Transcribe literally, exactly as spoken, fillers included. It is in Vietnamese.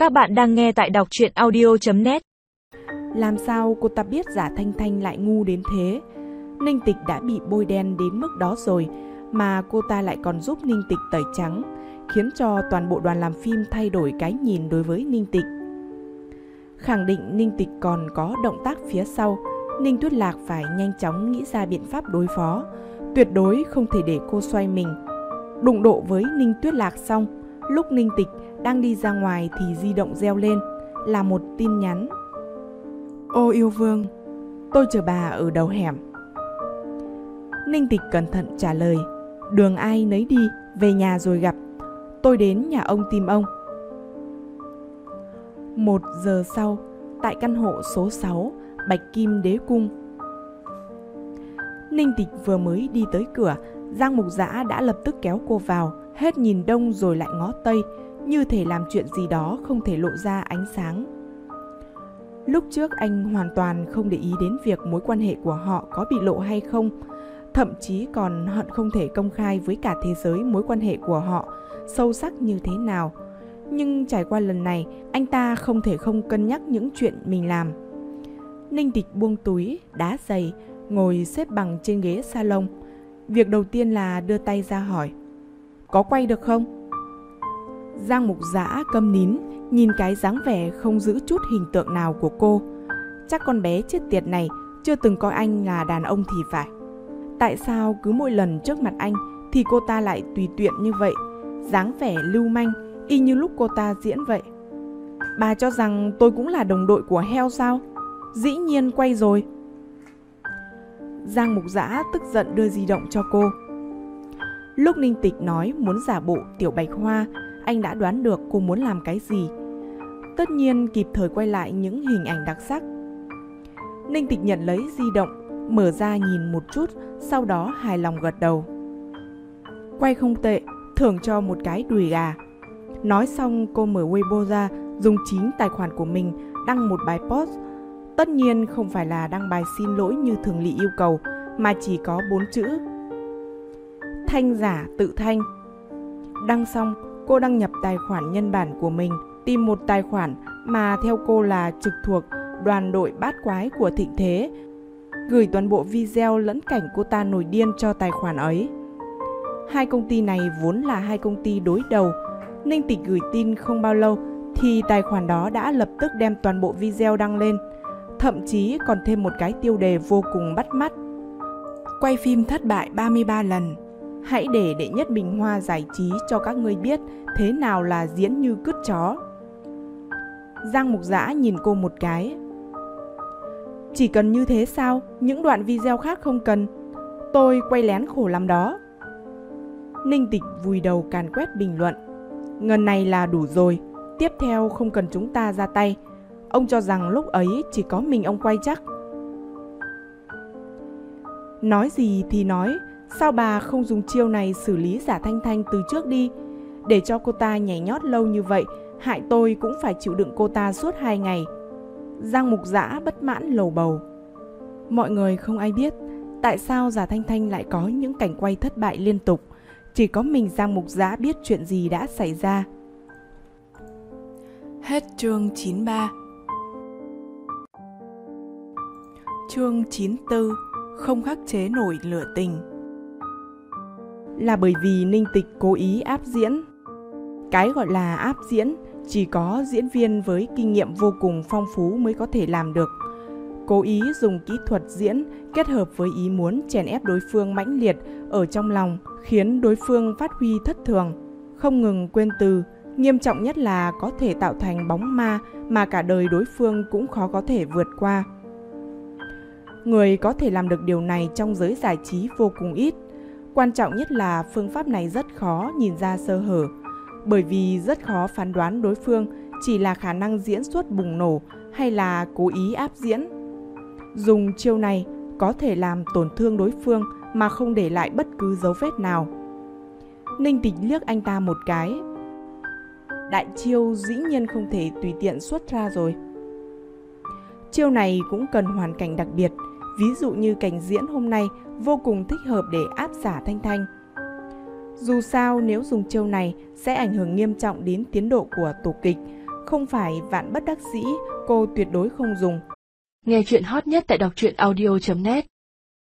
Các bạn đang nghe tại đọc truyện audio chấm net. Làm sao cô ta biết Giả Thanh Thanh lại ngu đến thế? Ninh Tịch đã bị bôi đen đến mức đó rồi, mà cô ta lại còn giúp Ninh Tịch tẩy trắng, khiến cho toàn bộ đoàn làm phim thay đổi cái nhìn đối với Ninh Tịch. Khẳng định Ninh Tịch còn có động tác phía sau, Ninh Tuyết Lạc phải nhanh chóng nghĩ ra biện pháp đối phó, tuyệt đối không thể để cô xoay mình. Đụng độ với Ninh Tuyết Lạc xong, lúc Ninh Tịch đang đi ra ngoài thì di động reo lên, là một tin nhắn. Ô yêu vương, tôi chờ bà ở đầu hẻm. Ninh Tịch cẩn thận trả lời, đường ai nấy đi, về nhà rồi gặp, tôi đến nhà ông tìm ông. Một giờ sau, tại căn hộ số sáu, Bạch Kim Đế Cung. Ninh Tịch vừa mới đi tới cửa, Giang Mục Dã đã lập tức kéo cô vào, hết nhìn đông rồi lại ngó tây, như thể làm chuyện gì đó không thể lộ ra ánh sáng. Lúc trước anh hoàn toàn không để ý đến việc mối quan hệ của họ có bị lộ hay không, thậm chí còn hận không thể công khai với cả thế giới mối quan hệ của họ sâu sắc như thế nào. Nhưng trải qua lần này, anh ta không thể không cân nhắc những chuyện mình làm. Ninh Tịch buông túi, đá giày, ngồi xếp bằng trên ghế salon. Việc đầu tiên là đưa tay ra hỏi, có quay được không? Giang Mục Dã câm nín, nhìn cái dáng vẻ không giữ chút hình tượng nào của cô. Chắc con bé chết tiệt này chưa từng coi anh là đàn ông thì phải. Tại sao cứ mỗi lần trước mặt anh thì cô ta lại tùy tiện như vậy, dáng vẻ lưu manh, y như lúc cô ta diễn vậy. Bà cho rằng tôi cũng là đồng đội của heo sao? Dĩ nhiên quay rồi. Giang Mục Dã tức giận đưa di động cho cô. Lúc Ninh Tịch nói muốn giả bộ Tiểu Bạch Hoa, anh đã đoán được cô muốn làm cái gì. Tất nhiên kịp thời quay lại những hình ảnh đặc sắc. Ninh Tịch nhận lấy di động, mở ra nhìn một chút, sau đó hài lòng gật đầu. Quay không tệ, thưởng cho một cái đùi gà. Nói xong cô mở Weibo ra, dùng chính tài khoản của mình đăng một bài post. Tất nhiên không phải là đăng bài xin lỗi như thường lệ yêu cầu, mà chỉ có bốn chữ: Thanh giả tự thanh. Đăng xong, cô đăng nhập tài khoản nhân bản của mình, tìm một tài khoản mà theo cô là trực thuộc đoàn đội bát quái của Thịnh Thế, gửi toàn bộ video lẫn cảnh cô ta nổi điên cho tài khoản ấy. Hai công ty này vốn là hai công ty đối đầu. Ninh Tịch gửi tin không bao lâu thì tài khoản đó đã lập tức đem toàn bộ video đăng lên, thậm chí còn thêm một cái tiêu đề vô cùng bắt mắt: quay phim thất bại ba mươi ba lần. Hãy để đệ nhất Bình Hoa giải trí cho các ngươi biết thế nào là diễn như cứt chó. Giang Mục Dã nhìn cô một cái. Chỉ cần như thế sao? Những đoạn video khác không cần. Tôi quay lén khổ lắm đó. Ninh Tịch vùi đầu càn quét bình luận. Ngần này là đủ rồi. Tiếp theo không cần chúng ta ra tay. Ông cho rằng lúc ấy chỉ có mình ông quay chắc. Nói gì thì nói, sao bà không dùng chiêu này xử lý Giả Thanh Thanh từ trước đi? Để cho cô ta nhảy nhót lâu như vậy, hại tôi cũng phải chịu đựng cô ta suốt hai ngày. Giang Mục Dã bất mãn lầu bầu. Mọi người không ai biết tại sao Giả Thanh Thanh lại có những cảnh quay thất bại liên tục. Chỉ có mình Giang Mục Dã biết chuyện gì đã xảy ra. Hết chương chín mươi ba. Chương chín mươi tư. Không khắc chế nổi lửa tình. Là bởi vì Ninh Tịch cố ý áp diễn. Cái gọi là áp diễn chỉ có diễn viên với kinh nghiệm vô cùng phong phú mới có thể làm được. Cố ý dùng kỹ thuật diễn kết hợp với ý muốn chèn ép đối phương mãnh liệt ở trong lòng, khiến đối phương phát huy thất thường, không ngừng quên từ. Nghiêm trọng nhất là có thể tạo thành bóng ma mà cả đời đối phương cũng khó có thể vượt qua. Người có thể làm được điều này trong giới giải trí vô cùng ít. Quan trọng nhất là phương pháp này rất khó nhìn ra sơ hở, bởi vì rất khó phán đoán đối phương chỉ là khả năng diễn xuất bùng nổ hay là cố ý áp diễn. Dùng chiêu này có thể làm tổn thương đối phương mà không để lại bất cứ dấu vết nào. Ninh Tịch liếc anh ta một cái. Đại chiêu dĩ nhiên không thể tùy tiện xuất ra rồi. Chiêu này cũng cần hoàn cảnh đặc biệt, ví dụ như cảnh diễn hôm nay vô cùng thích hợp để áp Giả Thanh Thanh. Dù sao nếu dùng chiêu này sẽ ảnh hưởng nghiêm trọng đến tiến độ của tổ kịch, Không phải vạn bất đắc dĩ, cô tuyệt đối không dùng. Nghe chuyện hot nhất tại đọc truyện audio chấm net.